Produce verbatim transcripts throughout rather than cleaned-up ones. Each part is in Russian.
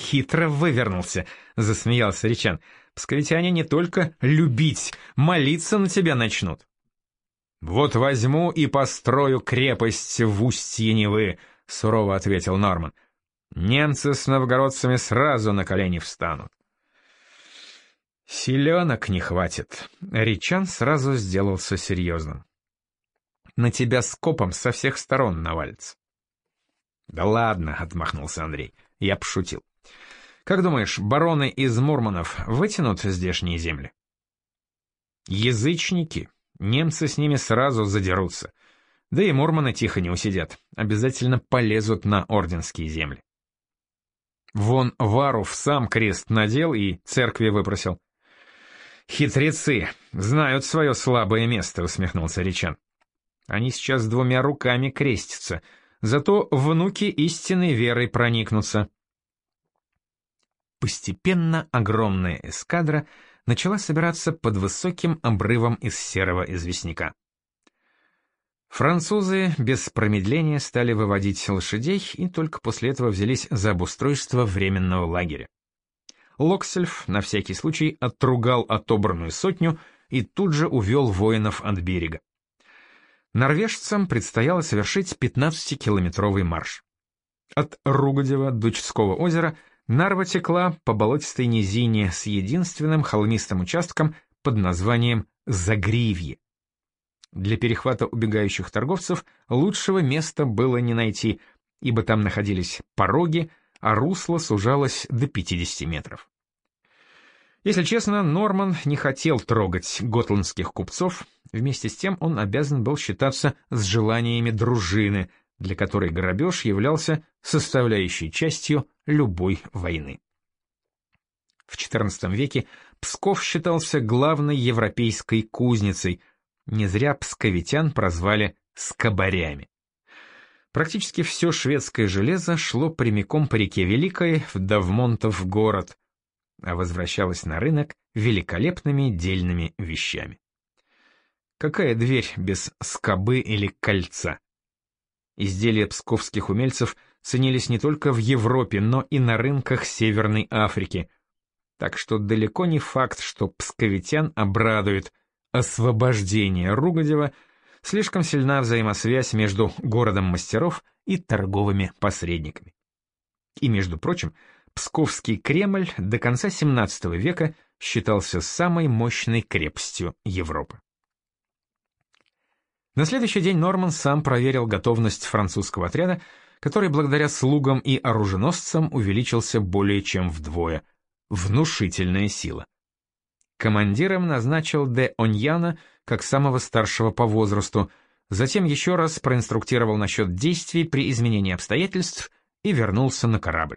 Хитро вывернулся, засмеялся Ричан. Псковитяне не только любить, молиться на тебя начнут. Вот возьму и построю крепость в устье Невы, сурово ответил Норман. Немцы с новгородцами сразу на колени встанут. Селенок не хватит. Ричан сразу сделался серьезным. На тебя скопом со всех сторон навалится. Да ладно, отмахнулся Андрей. Я пошутил. Как думаешь, бароны из Мурманов вытянут здешние земли? Язычники. Немцы с ними сразу задерутся. Да и мурманы тихо не усидят. Обязательно полезут на орденские земли. Вон Варув сам крест надел и церкви выпросил. Хитрецы. Знают свое слабое место, усмехнулся Ричан. Они сейчас двумя руками крестятся. Зато внуки истинной верой проникнутся. Постепенно огромная эскадра начала собираться под высоким обрывом из серого известняка. Французы без промедления стали выводить лошадей и только после этого взялись за обустройство временного лагеря. Локсельф на всякий случай отругал отобранную сотню и тут же увел воинов от берега. Норвежцам предстояло совершить пятнадцатикилометровый марш. От Ругодева до Чудского озера Нарва текла по болотистой низине с единственным холмистым участком под названием Загривье. Для перехвата убегающих торговцев лучшего места было не найти, ибо там находились пороги, а русло сужалось до пятидесяти метров. Если честно, Норман не хотел трогать готландских купцов, вместе с тем он обязан был считаться с желаниями дружины, для которой грабеж являлся составляющей частью любой войны. В четырнадцатом веке Псков считался главной европейской кузницей, не зря псковитян прозвали «скобарями». Практически все шведское железо шло прямиком по реке Великой в Давмонтов город, а возвращалось на рынок великолепными дельными вещами. Какая дверь без скобы или кольца? Изделия псковских умельцев ценились не только в Европе, но и на рынках Северной Африки, так что далеко не факт, что псковитян обрадует освобождение Ругодева. Слишком сильна взаимосвязь между городом мастеров и торговыми посредниками. И, между прочим, Псковский Кремль до конца семнадцатого века считался самой мощной крепостью Европы. На следующий день Норман сам проверил готовность французского отряда, который благодаря слугам и оруженосцам увеличился более чем вдвое. Внушительная сила. Командиром назначил де Оньяна как самого старшего по возрасту, затем еще раз проинструктировал насчет действий при изменении обстоятельств и вернулся на корабль.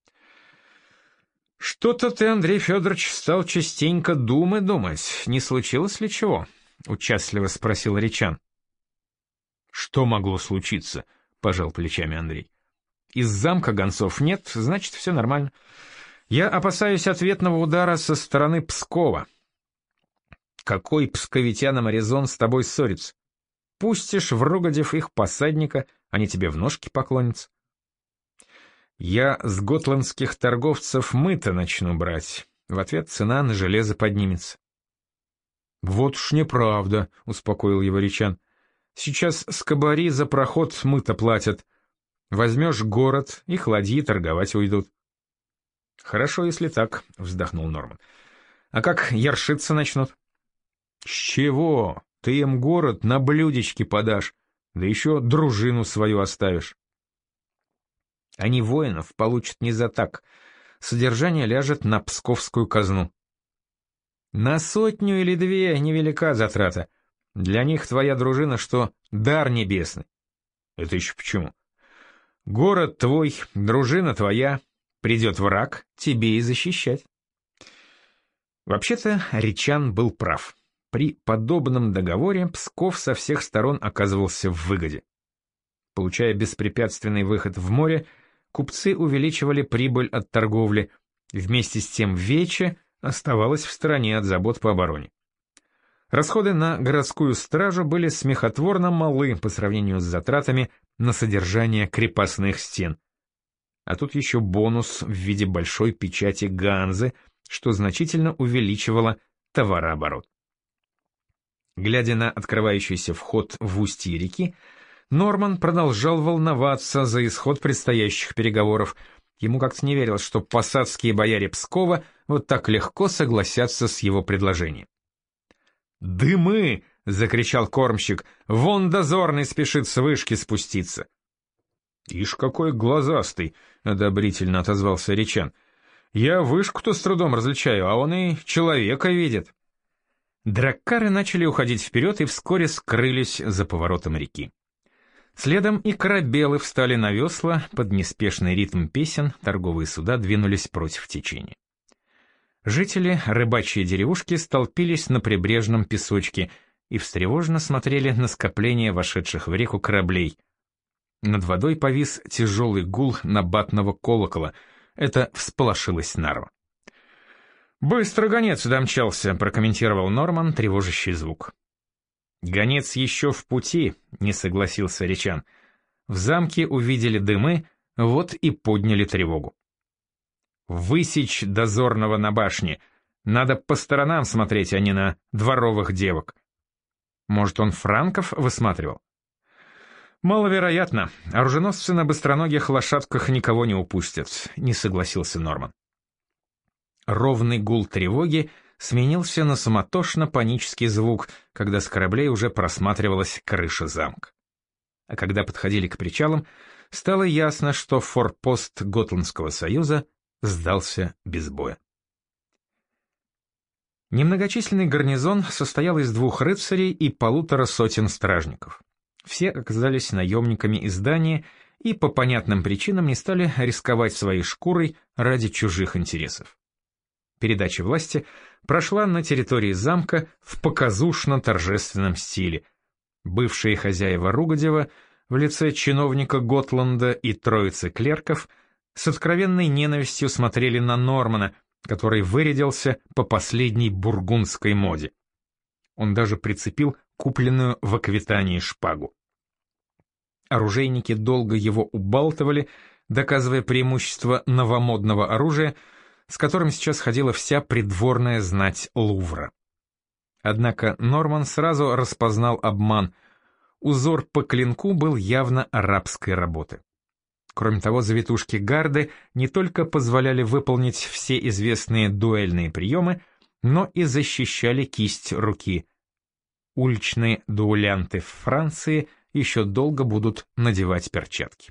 «Что-то ты, Андрей Федорович, стал частенько думы думать, не случилось ли чего?» — участливо спросил Ричан. «Что могло случиться?» — пожал плечами Андрей. «Из замка гонцов нет, значит, все нормально. Я опасаюсь ответного удара со стороны Пскова». «Какой псковитянам резон с тобой ссориться? Пустишь в Ругодев их посадника, они тебе в ножки поклонятся». «Я с готландских торговцев мыто начну брать. В ответ цена на железо поднимется». «Вот уж неправда», — успокоил его Ричан. «Сейчас скобари за проход мыто платят. Возьмешь город, их ладьи торговать уйдут». «Хорошо, если так», — вздохнул Норман. «А как яршиться начнут?» «С чего? Ты им город на блюдечке подашь, да еще дружину свою оставишь». «Они воинов получат не за так. Содержание ляжет на псковскую казну». «На сотню или две невелика затрата. Для них твоя дружина, что дар небесный». «Это еще почему?» «Город твой, дружина твоя, придет враг, тебе и защищать». Вообще-то Ричан был прав. При подобном договоре Псков со всех сторон оказывался в выгоде. Получая беспрепятственный выход в море, купцы увеличивали прибыль от торговли, вместе с тем Вече оставалась в стороне от забот по обороне. Расходы на городскую стражу были смехотворно малы по сравнению с затратами на содержание крепостных стен. А тут еще бонус в виде большой печати Ганзы, что значительно увеличивало товарооборот. Глядя на открывающийся вход в устье реки, Норман продолжал волноваться за исход предстоящих переговоров. Ему как-то не верилось, что посадские бояре Пскова вот так легко согласятся с его предложением. «Дымы!» — закричал кормщик. «Вон дозорный спешит с вышки спуститься!» «Ишь, какой глазастый!» — одобрительно отозвался Речан. «Я вышку-то с трудом различаю, а он и человека видит». Драккары начали уходить вперед и вскоре скрылись за поворотом реки. Следом и корабелы встали на весла, под неспешный ритм песен торговые суда двинулись против течения. Жители рыбачьей деревушки столпились на прибрежном песочке и встревоженно смотрели на скопление вошедших в реку кораблей. Над водой повис тяжелый гул набатного колокола. Это всполошилось Нарва. «Быстро гонец домчался», — прокомментировал Норман тревожащий звук. «Гонец еще в пути», — не согласился Речан. «В замке увидели дымы, вот и подняли тревогу». «Высечь дозорного на башне. Надо по сторонам смотреть, а не на дворовых девок». «Может, он франков высматривал?» «Маловероятно. Оруженосцы на быстроногих лошадках никого не упустят», — не согласился Норман. Ровный гул тревоги сменился на суматошно-панический звук, когда с кораблей уже просматривалась крыша замка. А когда подходили к причалам, стало ясно, что форпост Готландского союза сдался без боя. Немногочисленный гарнизон состоял из двух рыцарей и полутора сотен стражников. Все оказались наемниками из Дании и по понятным причинам не стали рисковать своей шкурой ради чужих интересов. Передача власти прошла на территории замка в показушно-торжественном стиле. Бывшие хозяева Ругодева в лице чиновника Готланда и троицы клерков с откровенной ненавистью смотрели на Нормана, который вырядился по последней бургундской моде. Он даже прицепил купленную в Аквитании шпагу. Оружейники долго его убалтывали, доказывая преимущество новомодного оружия, с которым сейчас ходила вся придворная знать Лувра. Однако Норман сразу распознал обман. Узор по клинку был явно арабской работы. Кроме того, завитушки гарды не только позволяли выполнить все известные дуэльные приемы, но и защищали кисть руки. Уличные дуэлянты в Франции еще долго будут надевать перчатки.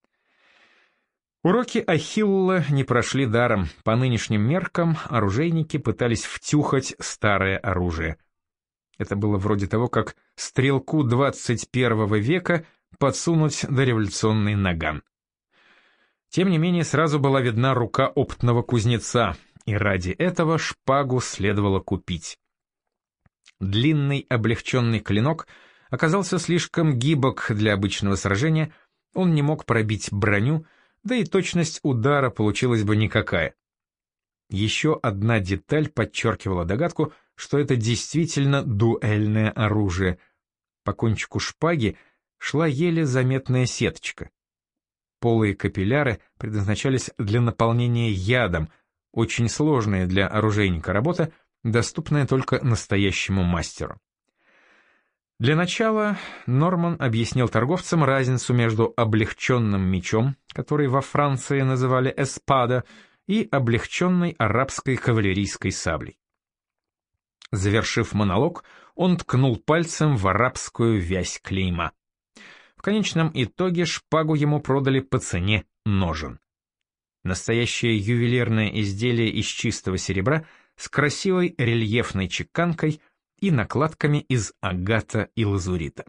Уроки Ахилла не прошли даром. По нынешним меркам оружейники пытались втюхать старое оружие. Это было вроде того, как стрелку двадцать первого века подсунуть дореволюционный наган. Тем не менее, сразу была видна рука опытного кузнеца, и ради этого шпагу следовало купить. Длинный облегченный клинок оказался слишком гибок для обычного сражения, он не мог пробить броню, да и точность удара получилась бы никакая. Еще одна деталь подчеркивала догадку, что это действительно дуэльное оружие. По кончику шпаги шла еле заметная сеточка. Полые капилляры предназначались для наполнения ядом, очень сложная для оружейника работа, доступная только настоящему мастеру. Для начала Норман объяснил торговцам разницу между облегченным мечом, который во Франции называли эспада, и облегченной арабской кавалерийской саблей. Завершив монолог, он ткнул пальцем в арабскую вязь клейма. В конечном итоге шпагу ему продали по цене ножен. Настоящее ювелирное изделие из чистого серебра с красивой рельефной чеканкой и накладками из агата и лазурита.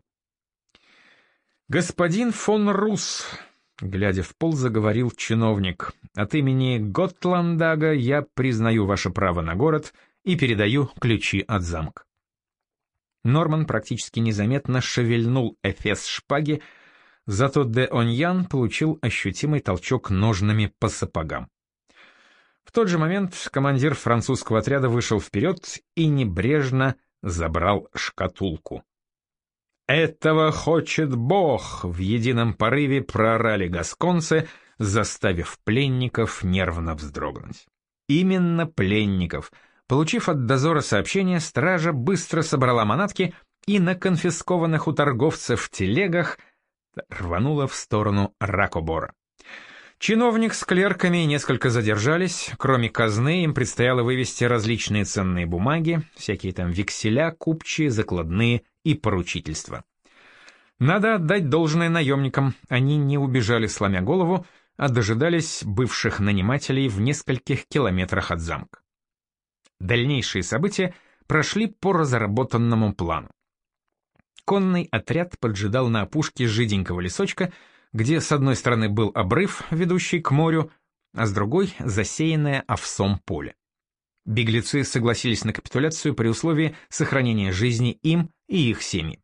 «Господин фон Рус», — глядя в пол, заговорил чиновник, — «от имени Готландага я признаю ваше право на город и передаю ключи от замка». Норман практически незаметно шевельнул эфес шпаги, зато де Оньян получил ощутимый толчок ножнами по сапогам. В тот же момент командир французского отряда вышел вперед и небрежно забрал шкатулку. «Этого хочет Бог!» — в едином порыве проорали гасконцы, заставив пленников нервно вздрогнуть. Именно пленников. Получив от дозора сообщение, стража быстро собрала манатки и на конфискованных у торговцев телегах рванула в сторону Ракобора. Чиновник с клерками несколько задержались, кроме казны им предстояло вывести различные ценные бумаги, всякие там векселя, купчие, закладные и поручительства. Надо отдать должное наемникам, они не убежали сломя голову, а дожидались бывших нанимателей в нескольких километрах от замка. Дальнейшие события прошли по разработанному плану. Конный отряд поджидал на опушке жиденького лесочка, где с одной стороны был обрыв, ведущий к морю, а с другой — засеянное овсом поле. Беглецы согласились на капитуляцию при условии сохранения жизни им и их семьи.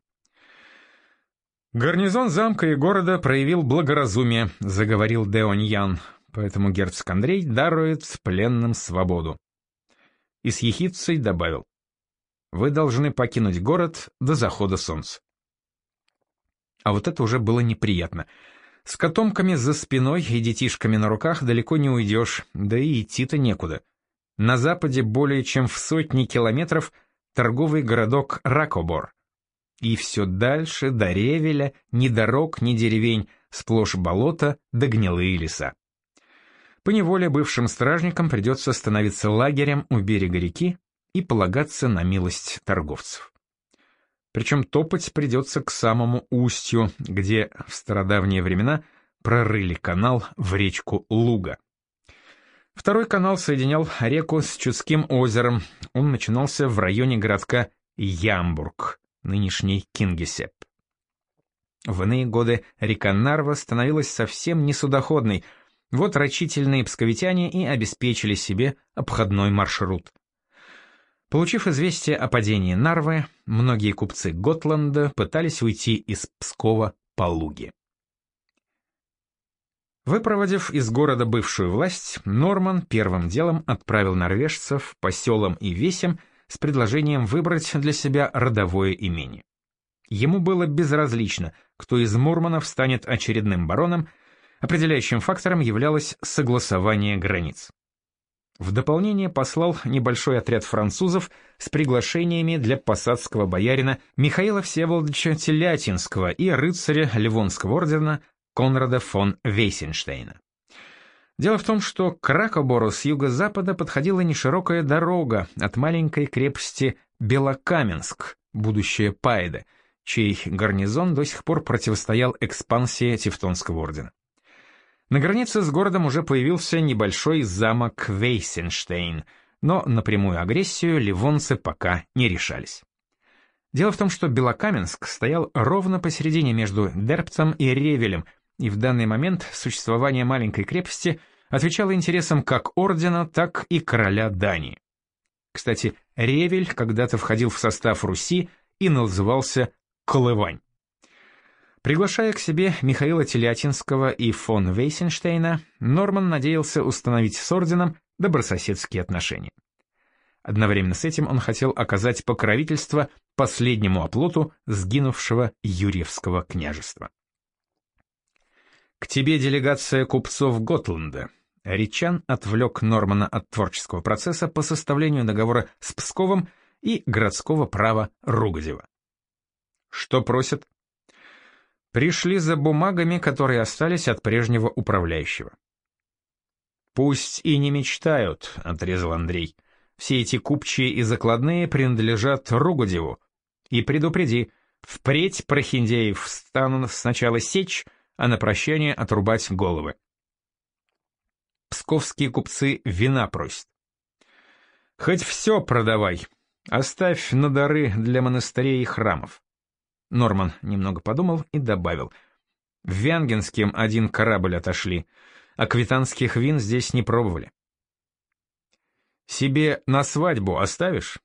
«Гарнизон замка и города проявил благоразумие», — заговорил де Оньян, поэтому герцог Андрей дарует пленным свободу. И с ехидцей добавил: «Вы должны покинуть город до захода солнца». А вот это уже было неприятно. С котомками за спиной и детишками на руках далеко не уйдешь, да и идти-то некуда. На западе более чем в сотни километров торговый городок Ракобор. И все дальше до Ревеля ни дорог, ни деревень, сплошь болота да гнилые леса. Поневоле бывшим стражникам придется становиться лагерем у берега реки и полагаться на милость торговцев. Причем топать придется к самому устью, где в стародавние времена прорыли канал в речку Луга. Второй канал соединял реку с Чудским озером, он начинался в районе городка Ямбург, нынешний Кингисепп. В иные годы река Нарва становилась совсем несудоходной, вот рачительные псковитяне и обеспечили себе обходной маршрут. Получив известие о падении Нарвы, многие купцы Готланда пытались уйти из Пскова по Луге. Выпроводив из города бывшую власть, Норман первым делом отправил норвежцев по селам и весям с предложением выбрать для себя родовое имение. Ему было безразлично, кто из мурманов станет очередным бароном, определяющим фактором являлось согласование границ. В дополнение послал небольшой отряд французов с приглашениями для посадского боярина Михаила Всеволодовича Телятинского и рыцаря Ливонского ордена Конрада фон Вейсенштейна. Дело в том, что к Ракобору с юго-запада подходила неширокая дорога от маленькой крепости Белокаменск, будущее Пайда, чей гарнизон до сих пор противостоял экспансии Тевтонского ордена. На границе с городом уже появился небольшой замок Вейсенштейн, но на прямую агрессию ливонцы пока не решались. Дело в том, что Белокаменск стоял ровно посередине между Дербцем и Ревелем, и в данный момент существование маленькой крепости отвечало интересам как ордена, так и короля Дании. Кстати, Ревель когда-то входил в состав Руси и назывался Колывань. Приглашая к себе Михаила Телятинского и фон Вейсенштейна, Норман надеялся установить с орденом добрососедские отношения. Одновременно с этим он хотел оказать покровительство последнему оплоту сгинувшего Юрьевского княжества. «К тебе делегация купцов Готланда». Ричан отвлек Нормана от творческого процесса по составлению договора с Псковом и городского права Ругодева. «Что просят?» «Пришли за бумагами, которые остались от прежнего управляющего». «Пусть и не мечтают», — отрезал Андрей. «Все эти купчие и закладные принадлежат Ругодеву. И предупреди, впредь прохиндеев станут сначала сечь, а на прощание отрубать головы». Псковские купцы вина просят. «Хоть все продавай, оставь на дары для монастырей и храмов». Норман немного подумал и добавил: «В Вянгенским один корабль отошли, а квитанских вин здесь не пробовали». «Себе на свадьбу оставишь?»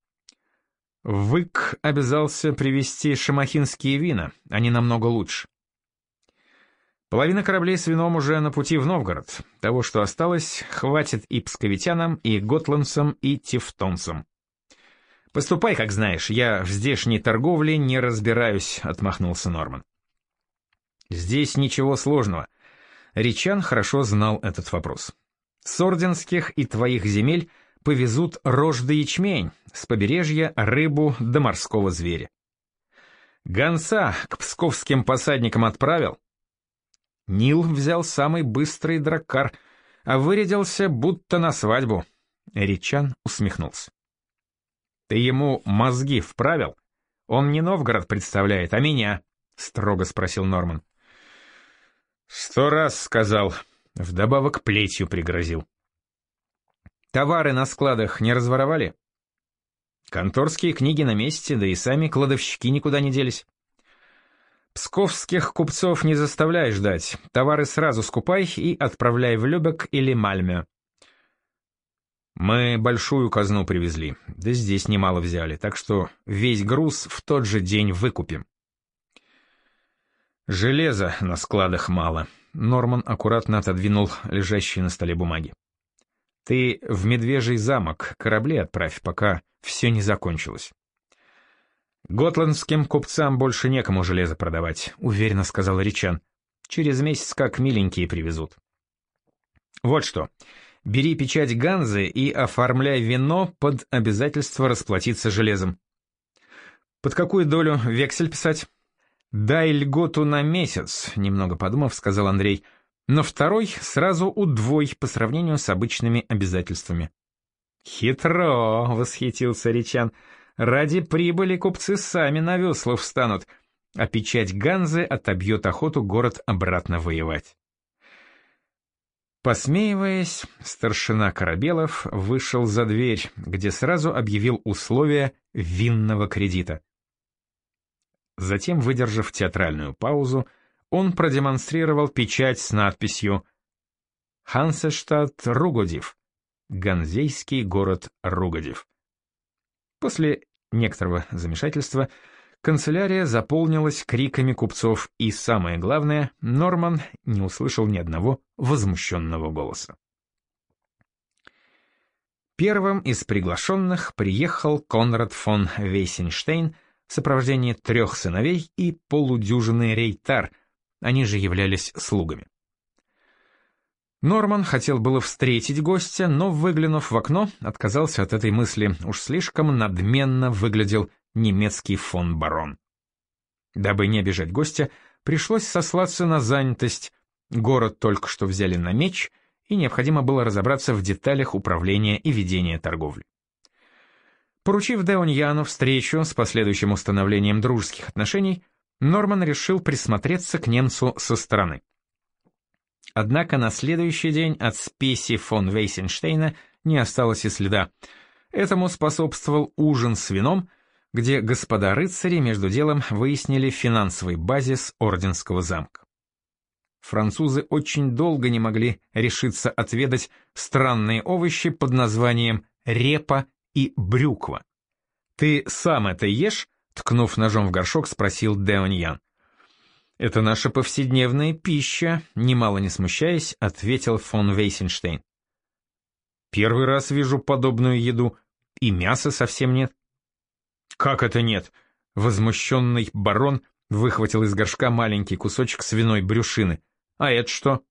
Вык обязался привезти шамахинские вина, они намного лучше. Половина кораблей с вином уже на пути в Новгород. Того, что осталось, хватит и псковитянам, и готландцам, и тевтонцам. «Поступай, как знаешь, я в здешней торговле не разбираюсь», — отмахнулся Норман. «Здесь ничего сложного. Ричан хорошо знал этот вопрос. С орденских и твоих земель повезут рожь да ячмень, с побережья рыбу да морского зверя. Гонца к псковским посадникам отправил. Нил взял самый быстрый драккар, а вырядился будто на свадьбу. Ричан усмехнулся. Ты ему мозги вправил? Он не Новгород представляет, а меня, строго спросил Норман. Сто раз сказал, вдобавок плетью пригрозил. Товары на складах не разворовали? Конторские книги на месте, да и сами кладовщики никуда не делись. Псковских купцов не заставляй ждать, товары сразу скупай и отправляй в Любек или Мальме. Мы большую казну привезли, да здесь немало взяли, так что весь груз в тот же день выкупим. Железа на складах мало. Норман аккуратно отодвинул лежащие на столе бумаги. Ты в Медвежий замок корабли отправь, пока все не закончилось. Готландским купцам больше некому железо продавать, уверенно сказал Ричан. Через месяц как миленькие привезут. Вот что. Бери печать Ганзы и оформляй вино под обязательство расплатиться железом. Под какую долю вексель писать? Дай льготу на месяц, немного подумав, сказал Андрей, но второй сразу удвой по сравнению с обычными обязательствами. Хитро, восхитился Ричан. Ради прибыли купцы сами на весла встанут, а печать Ганзы отобьет охоту город обратно воевать. Посмеиваясь, старшина Корабелов вышел за дверь, где сразу объявил условия винного кредита. Затем, выдержав театральную паузу, он продемонстрировал печать с надписью «Хансештадт Ругодив», Ганзейский город Ругодив. После некоторого замешательства канцелярия заполнилась криками купцов, и, самое главное, Норман не услышал ни одного возмущенного голоса. Первым из приглашенных приехал Конрад фон Вейсенштейн в сопровождении трех сыновей и полудюжины рейтар, они же являлись слугами. Норман хотел было встретить гостя, но, выглянув в окно, отказался от этой мысли, уж слишком надменно выглядел немецкий фон барон. Дабы не обижать гостя, пришлось сослаться на занятость, город только что взяли на меч, и необходимо было разобраться в деталях управления и ведения торговли. Поручив де Оньяну встречу с последующим установлением дружеских отношений, Норман решил присмотреться к немцу со стороны. Однако на следующий день от спеси фон Вейсенштейна не осталось и следа. Этому способствовал ужин с вином, где господа рыцари между делом выяснили финансовый базис Орденского замка. Французы очень долго не могли решиться отведать странные овощи под названием репа и брюква. «Ты сам это ешь?» — ткнув ножом в горшок, спросил де Оньян. «Это наша повседневная пища», — немало не смущаясь, ответил фон Вейсенштейн. «Первый раз вижу подобную еду, и мяса совсем нет». «Как это нет?» — возмущенный барон выхватил из горшка маленький кусочек свиной брюшины. «А это что?»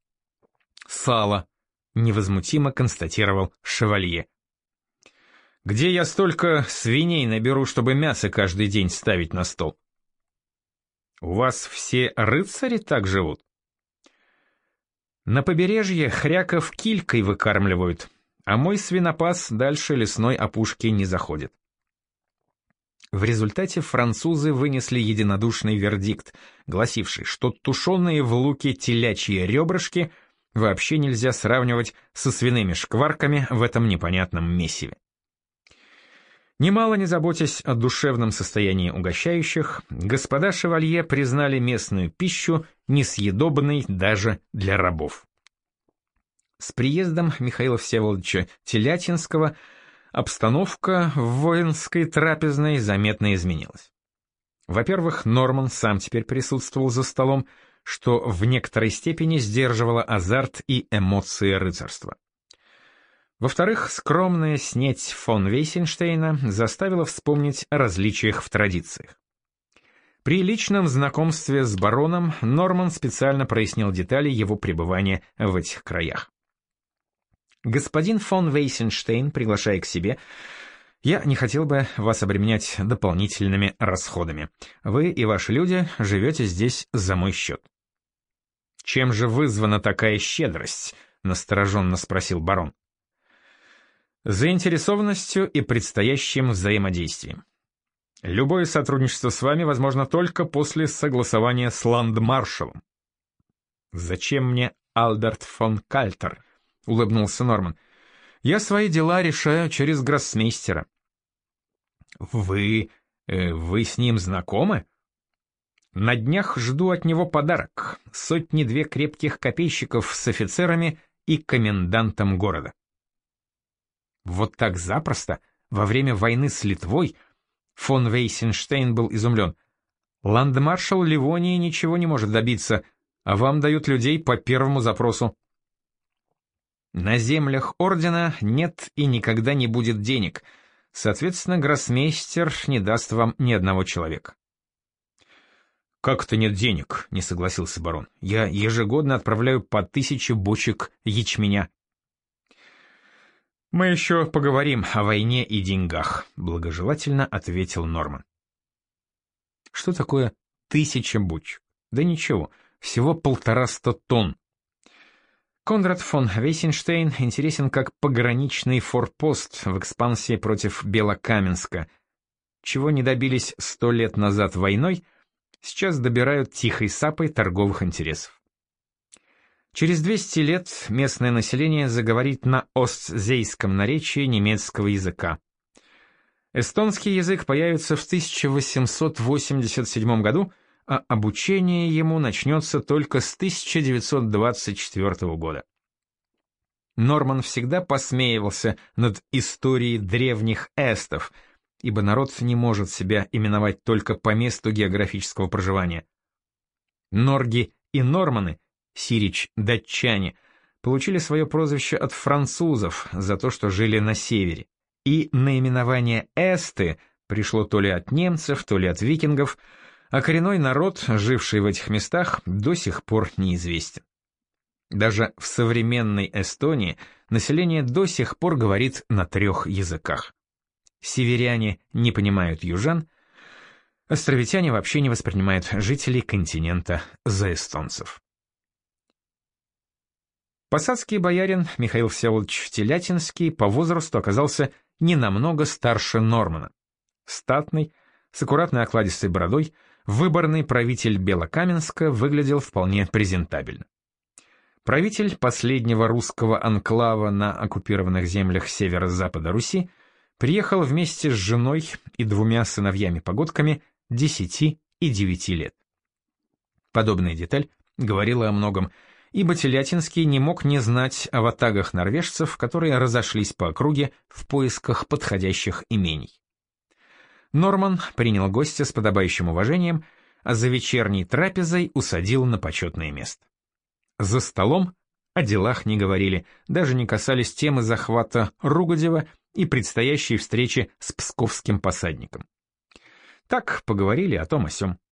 «Сало», — невозмутимо констатировал шевалье. «Где я столько свиней наберу, чтобы мясо каждый день ставить на стол?» «У вас все рыцари так живут?» «На побережье хряков килькой выкармливают, а мой свинопас дальше лесной опушки не заходит». В результате французы вынесли единодушный вердикт, гласивший, что тушеные в луке телячьи ребрышки вообще нельзя сравнивать со свиными шкварками в этом непонятном месиве. Немало не заботясь о душевном состоянии угощающих, господа шевалье признали местную пищу несъедобной даже для рабов. С приездом Михаила Всеволодовича Телятинского обстановка в воинской трапезной заметно изменилась. Во-первых, Норман сам теперь присутствовал за столом, что в некоторой степени сдерживало азарт и эмоции рыцарства. Во-вторых, скромная снеть фон Вейсенштейна заставила вспомнить о различиях в традициях. При личном знакомстве с бароном Норман специально прояснил детали его пребывания в этих краях. «Господин фон Вейсенштейн, приглашая к себе, я не хотел бы вас обременять дополнительными расходами. Вы и ваши люди живете здесь за мой счет». «Чем же вызвана такая щедрость?» — настороженно спросил барон. «Заинтересованностью и предстоящим взаимодействием. Любое сотрудничество с вами возможно только после согласования с ландмаршалом». «Зачем мне Альберт фон Кальтер?» — улыбнулся Норман. «Я свои дела решаю через гроссмейстера». «Вы... Э, вы с ним знакомы?» «На днях жду от него подарок. Сотни-две крепких копейщиков с офицерами и комендантом города». «Вот так запросто? Во время войны с Литвой?» Фон Вейсенштейн был изумлен. «Ландмаршал Ливонии ничего не может добиться, а вам дают людей по первому запросу». «На землях ордена нет и никогда не будет денег, соответственно, гроссмейстер не даст вам ни одного человека». «Как это нет денег?» — не согласился барон. «Я ежегодно отправляю по тысяче бочек ячменя». «Мы еще поговорим о войне и деньгах», — благожелательно ответил Норман. «Что такое тысяча бочек? Да ничего, всего полтораста тонн. Конрад фон Вейсенштейн интересен как пограничный форпост в экспансии против Белокаменска. Чего не добились сто лет назад войной, сейчас добирают тихой сапой торговых интересов. Через двести лет местное население заговорит на остзейском наречии немецкого языка. Эстонский язык появится в тысяча восемьсот восемьдесят седьмом году, а обучение ему начнется только с тысяча девятьсот двадцать четвёртого года. Норман всегда посмеивался над историей древних эстов, ибо народ не может себя именовать только по месту географического проживания. Норги и норманы, сирич-датчане, получили свое прозвище от французов за то, что жили на севере, и наименование эсты пришло то ли от немцев, то ли от викингов, а коренной народ, живший в этих местах, до сих пор неизвестен. Даже в современной Эстонии население до сих пор говорит на трех языках. Северяне не понимают южан, островитяне вообще не воспринимают жителей континента за эстонцев. Посадский боярин Михаил Всеволодович Телятинский по возрасту оказался не намного старше Нормана. Статный, с аккуратной окладистой бородой, выборный правитель Белокаменска выглядел вполне презентабельно. Правитель последнего русского анклава на оккупированных землях северо-запада Руси приехал вместе с женой и двумя сыновьями-погодками десяти и девяти лет. Подобная деталь говорила о многом, ибо Телятинский не мог не знать о ватагах норвежцев, которые разошлись по округе в поисках подходящих имений. Норман принял гостя с подобающим уважением, а за вечерней трапезой усадил на почетное место. За столом о делах не говорили, даже не касались темы захвата Ругодева и предстоящей встречи с псковским посадником. Так поговорили о том о сём.